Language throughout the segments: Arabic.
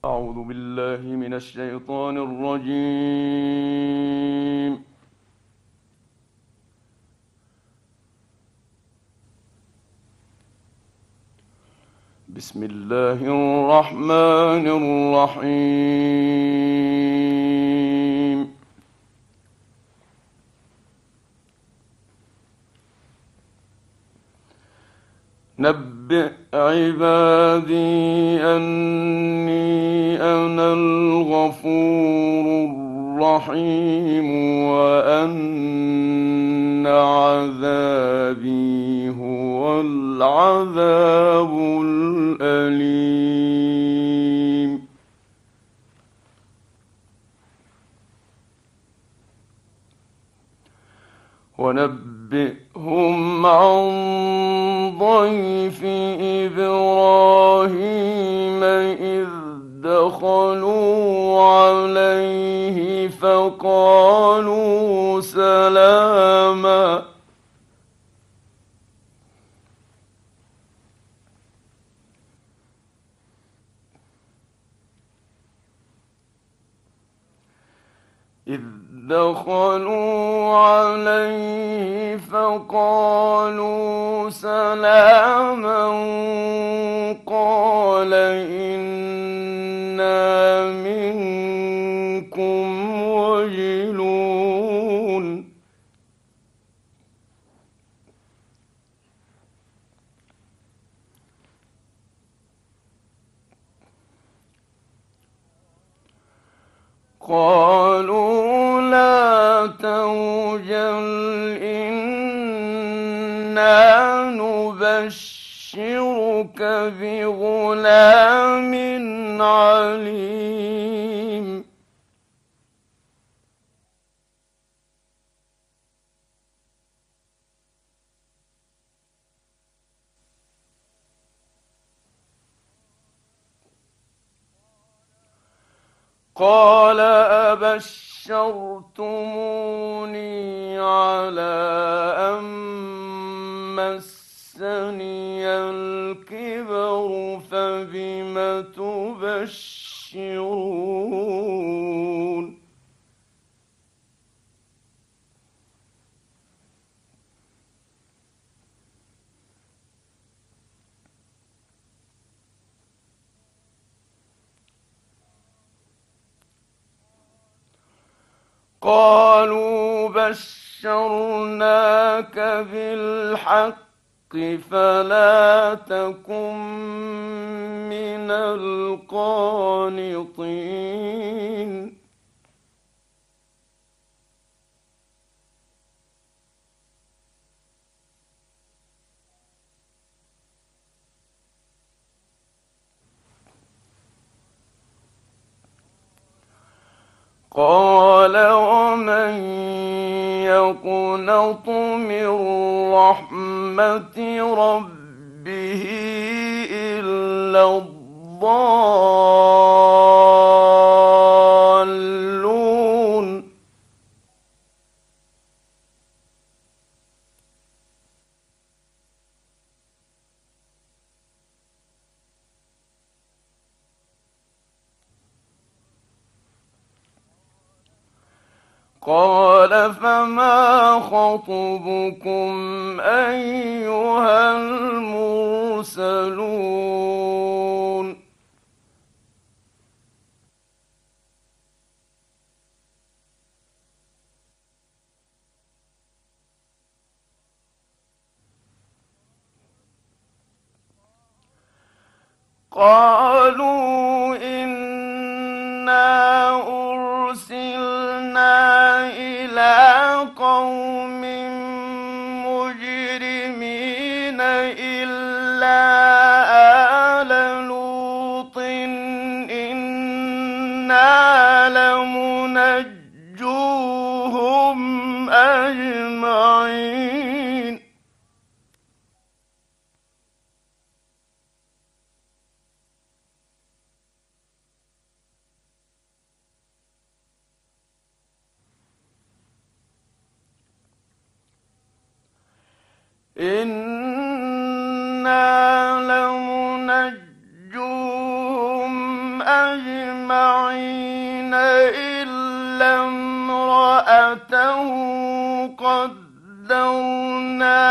أعوذ بالله من الشيطان الرجيم. بسم الله الرحمن الرحيم. نبئ عبادي أني أنا الغفور الرحيم وأن عذابي هو العذاب الأليم. ونبئهم عن ضيف إبراهيم إذ دخلوا عليه فقالوا سلاما. إذ دخلوا عليه فقالوا سلاما قال إنا منكم وجلون. قالوا لا توجل إنا نبشرك بغلام عليم. قال أبشرتموني على أن مسني الكبر فبم تبشرون. قالوا بشرناك بالحق فلا تكن من القانطين. قال ومن يقنط من رحمة ربه إلا الضالون. قال فما خطبكم أيها المرسلون. قالوا إنا أرسلنا إلى قوم مجرمين إلا آل لوط إنا لمنجوهم أجمعين. إنا لمنجوهم أجمعين إلا امرأته قدرنا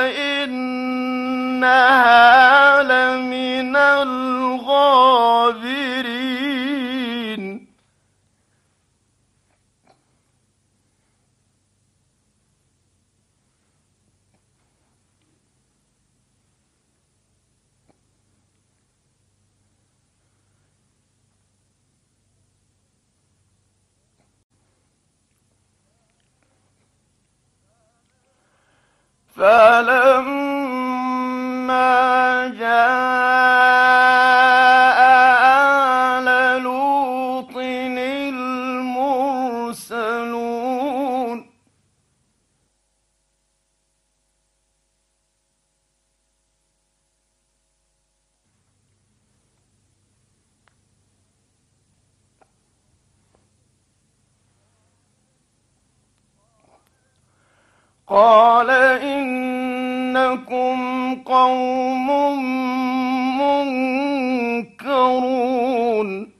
إنها لمن الغابرين. فلما جاء آل لوط المرسلون قال إنكم قوم منكرون.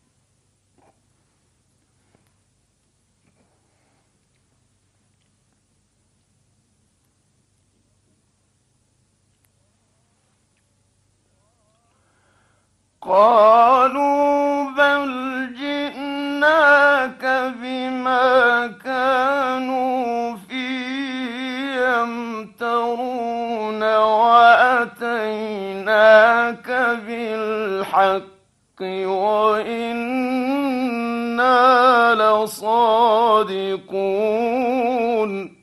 قالوا بل جئناك بما كانوا فيه يمترون وأتيناك بالحق وإنا لصادقون.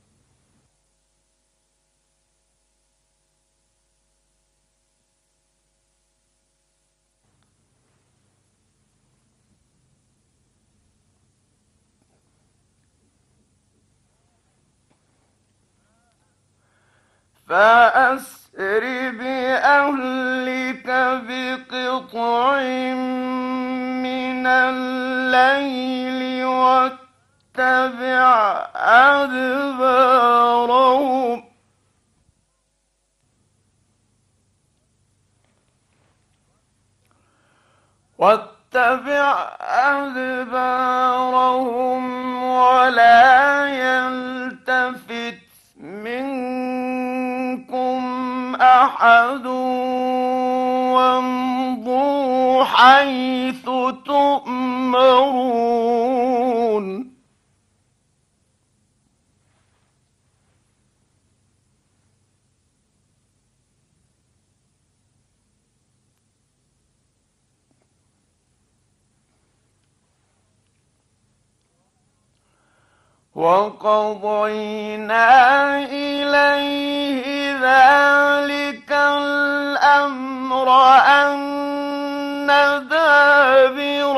فأسر بأهلك بقطع من الليل واتبع أدبارهم ولا يلتفت منكم أحد وامضوا حيث تؤمرون. وقضينا إليه ذلك الأمر أن دابر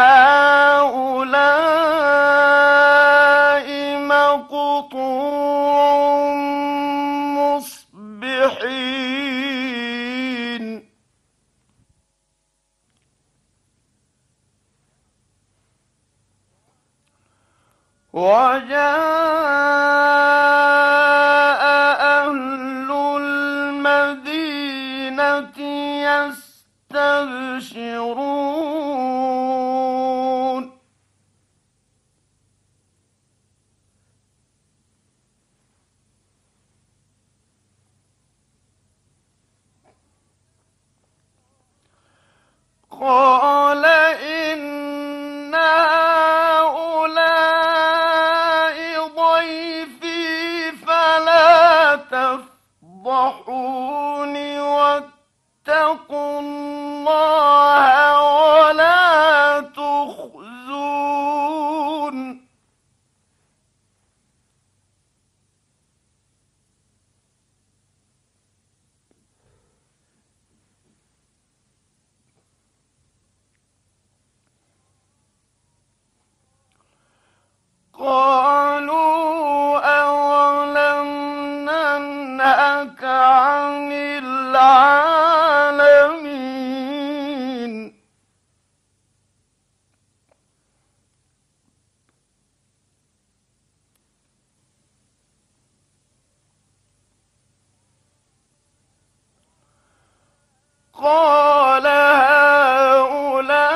هؤلاء مقطوع مصبحين. وجاء أهل المدينة يستبشرون. قال إن هؤلاء ضيفي فلا تفضحون واتقوا الله ولا تخزون. قالوا أولم ننهك عن العالمين. قال هؤلاء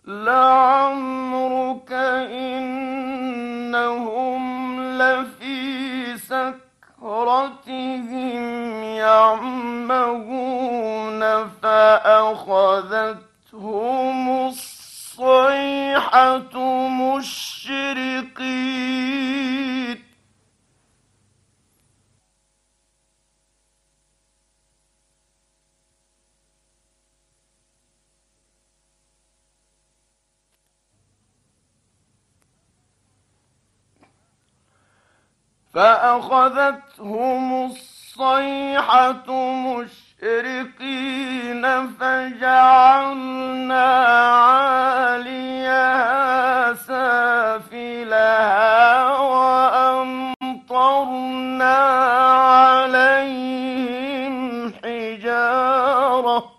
لعمرك إنهم لفي سكرتهم يعمهون فأخذتهم الصيحة مشرقين فأخذتهم الصيحة مشرقين فجعلنا عاليها سافلها وأمطرنا عليهم حجارة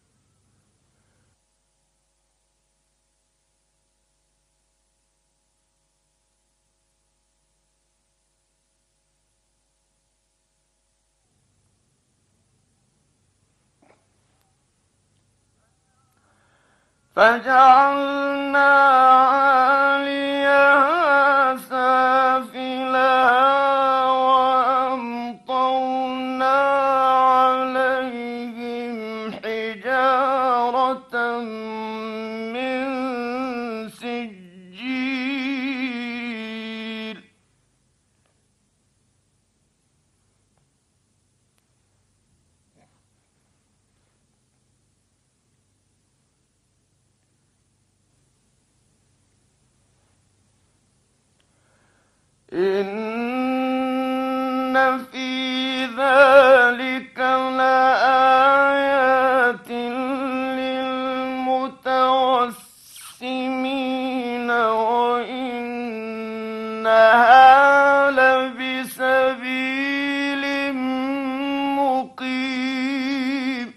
فجعلنا عاليها سافلها وأمطرنا عليهم حجارة من سجيل إن في ذلك لآيات للمتوسمين وإنها لبسبيل مقيم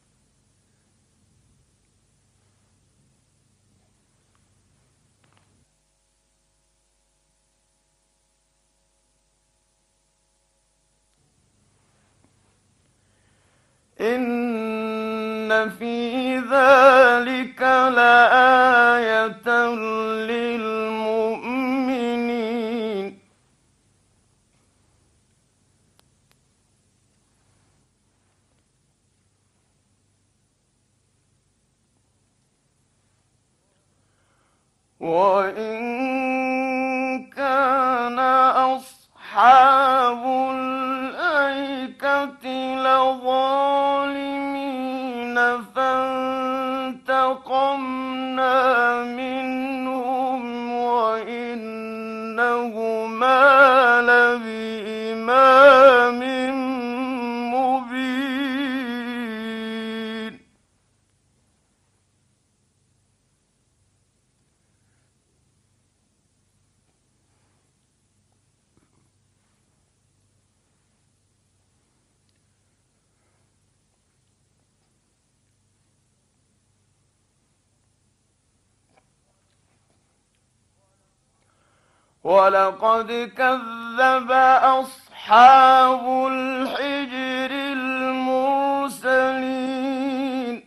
إن في ذلك لآية للمؤمنين وإن كان أصحاب الأيكة لظالمين فانتقمنا منهم وإنهما لبإمام مبين ولقد كذب أصحاب الحجر المرسلين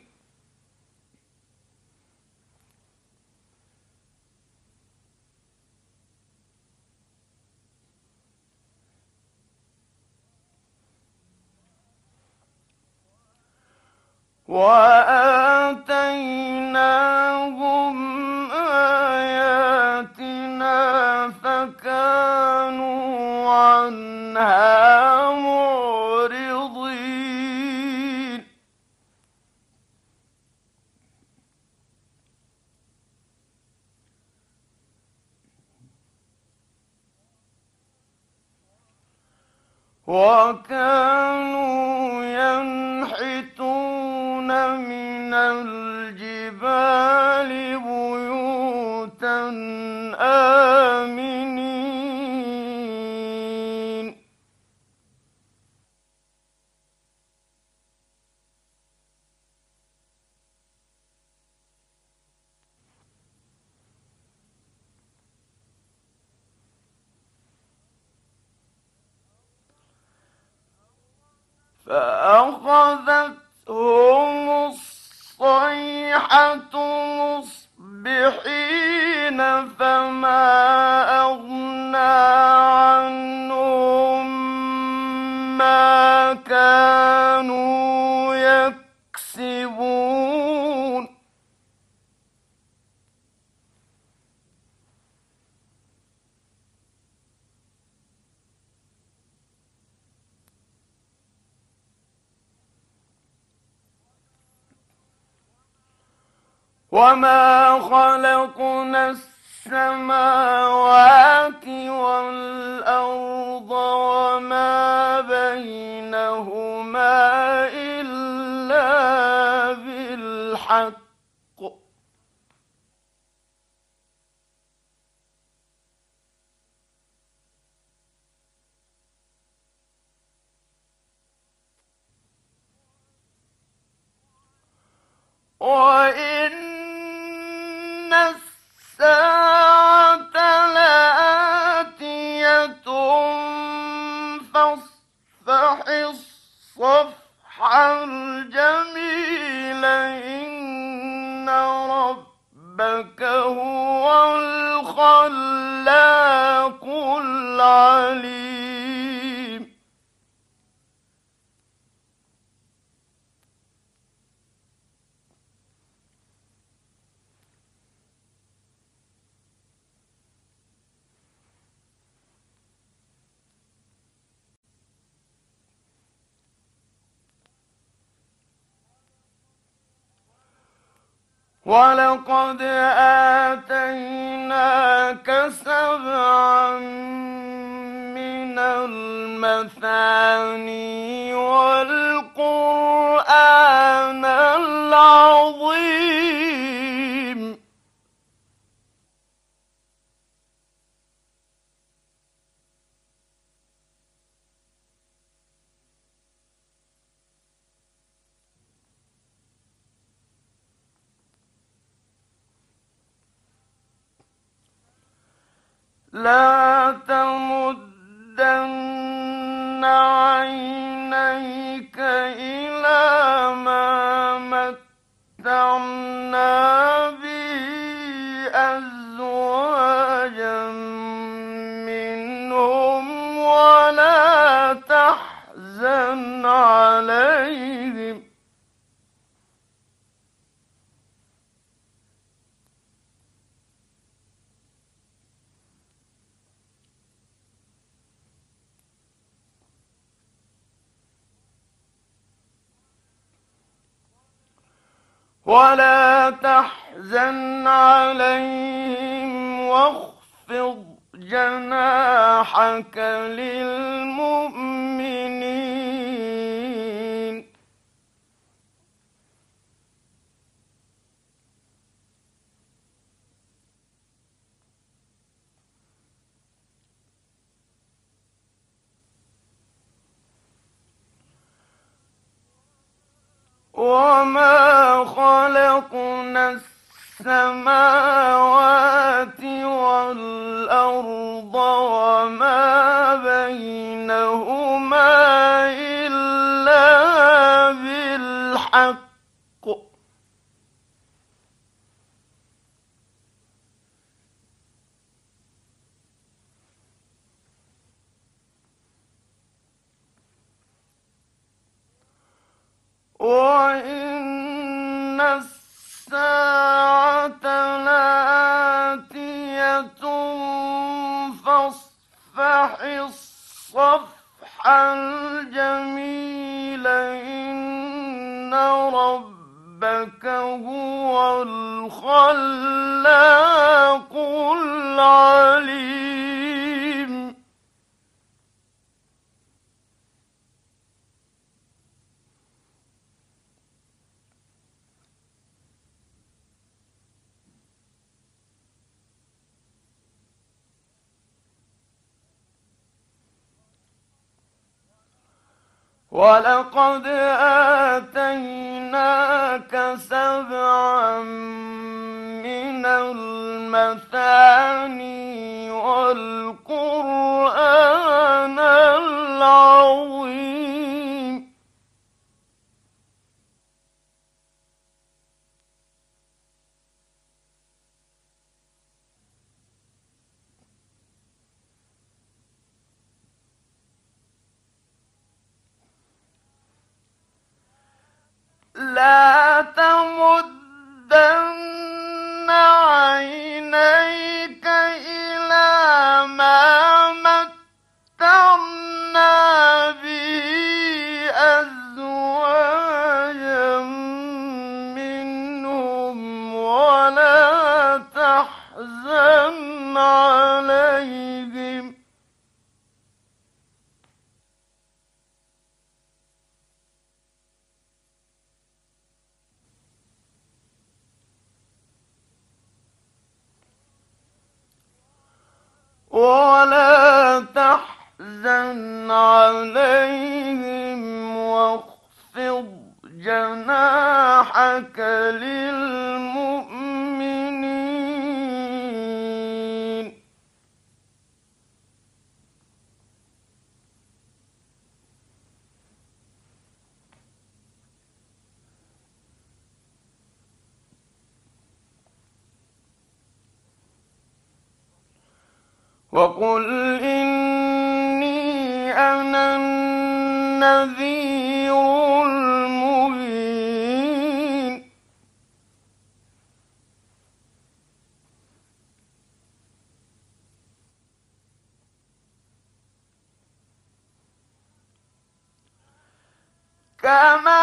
وآتيناهم آياتنا فكانوا عنها معرضين وكانوا ينحتون من الجبال بيوتا آمنين فأخذتهم الصيحة مصبحين مصبحين فما أغنى عنهم ما كانوا يكسبون وما خلقنا السماوات والأرض وما بينهما إلا بالحق وإن الساعة لآتية فاصفح الصفح الجميل إن ربك هو الخلاق العليم ولقد آتيناك سبعا من المثاني والقرآن العظيم لا تمدن عينيك إلى ما متعنا به أزواجا منهم ولا تحزن عليهم واخفض جناحك للمؤمنين وما خلقنا السماوات والأرض وما بينهما إلا بالحق وإن الساعة لآتية فاصفح الصفح الجميل إن ربك هو الخلاق العليم ولقد آتيناك سبعا من المثاني والقرآن العظيم لا تمدن عينيك إلى ما متعنا به أزواجا منهم ولا تحزن عليهم واخفض جناحك للمؤمنين وقل إني أنا النذير المبين كما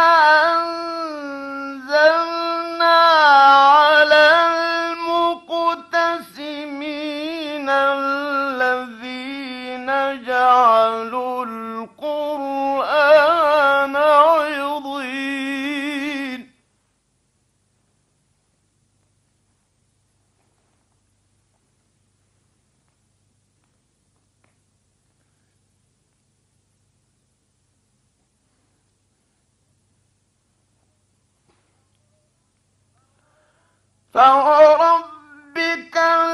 أنزلنا على المقتسمين الذين جعلوا القرآن عضين فوربك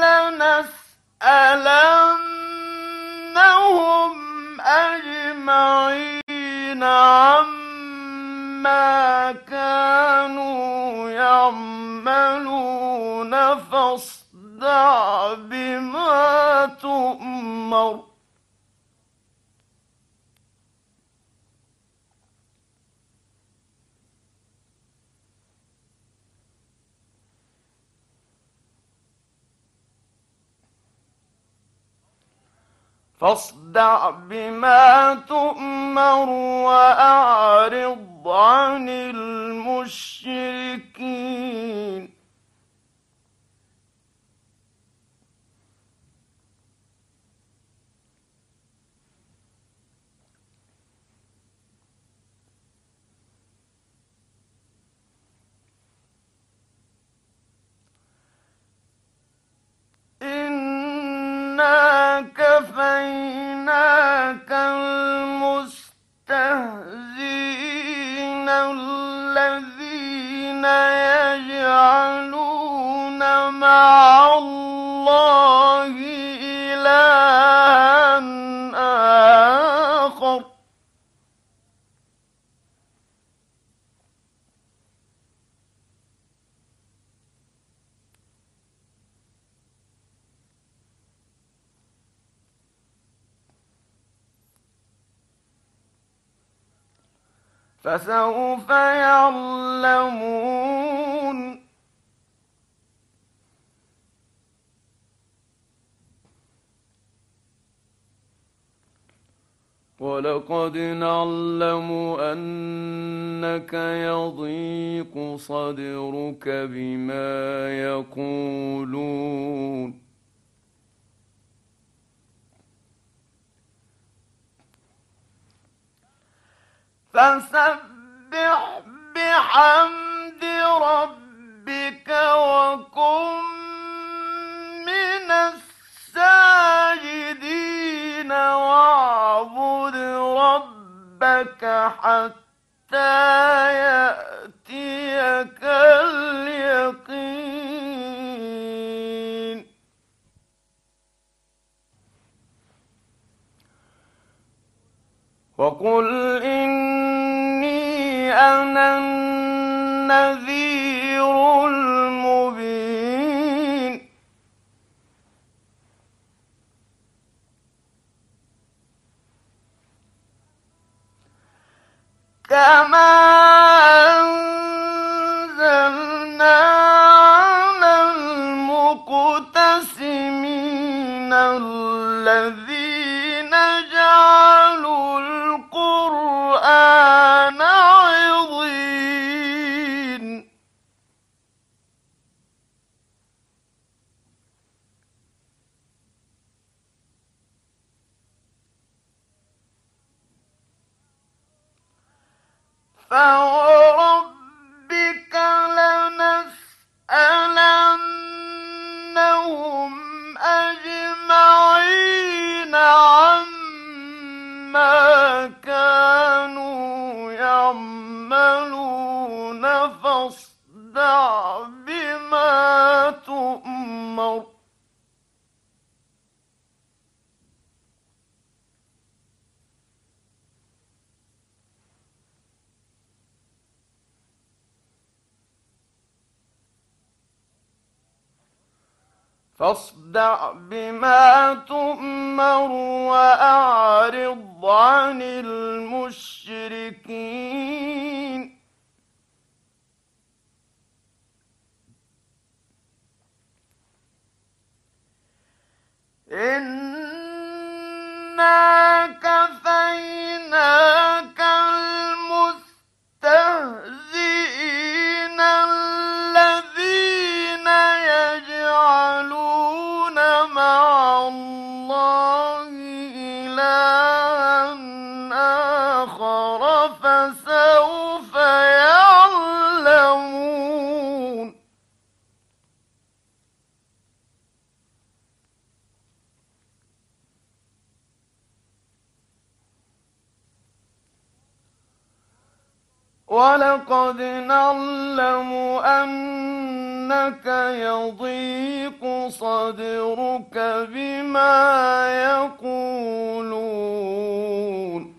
لنسألنهم أجمعين عما كانوا يعملون فاصدع بما تؤمر وأعرض عن المشركين إنا كفيناك المستهزئين الذين يجعلون مع الله إلها آخر فسوف يعلمون ولقد نعلم أنك يضيق صدرك بما يقولون فسبح بحمد ربك وكن من الساجدين واعبد ربك حتى يأتيك اليقين وقل إني أنا النذير المبين كما الذين جعلوا القرآن عضين فوربك لنسألنهم أجمعين عما كانوا يعملون فاصدع بما تؤمر وأعرض عن المشركين إنا كفيناك المستهزئين الذين يجعلون مع الله إلها آخر فسوف يعلمون ولقد نعلم أنك يضيق صدرك بما يقولون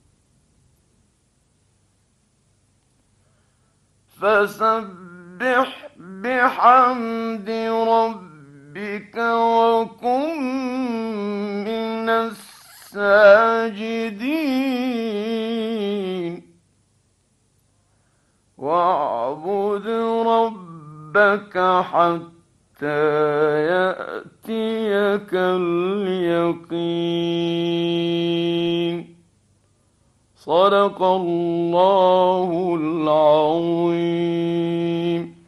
فسبح بحمد ربك وكن من الساجدين واعبد ربك حتى يأتيك اليقين صدق الله العظيم.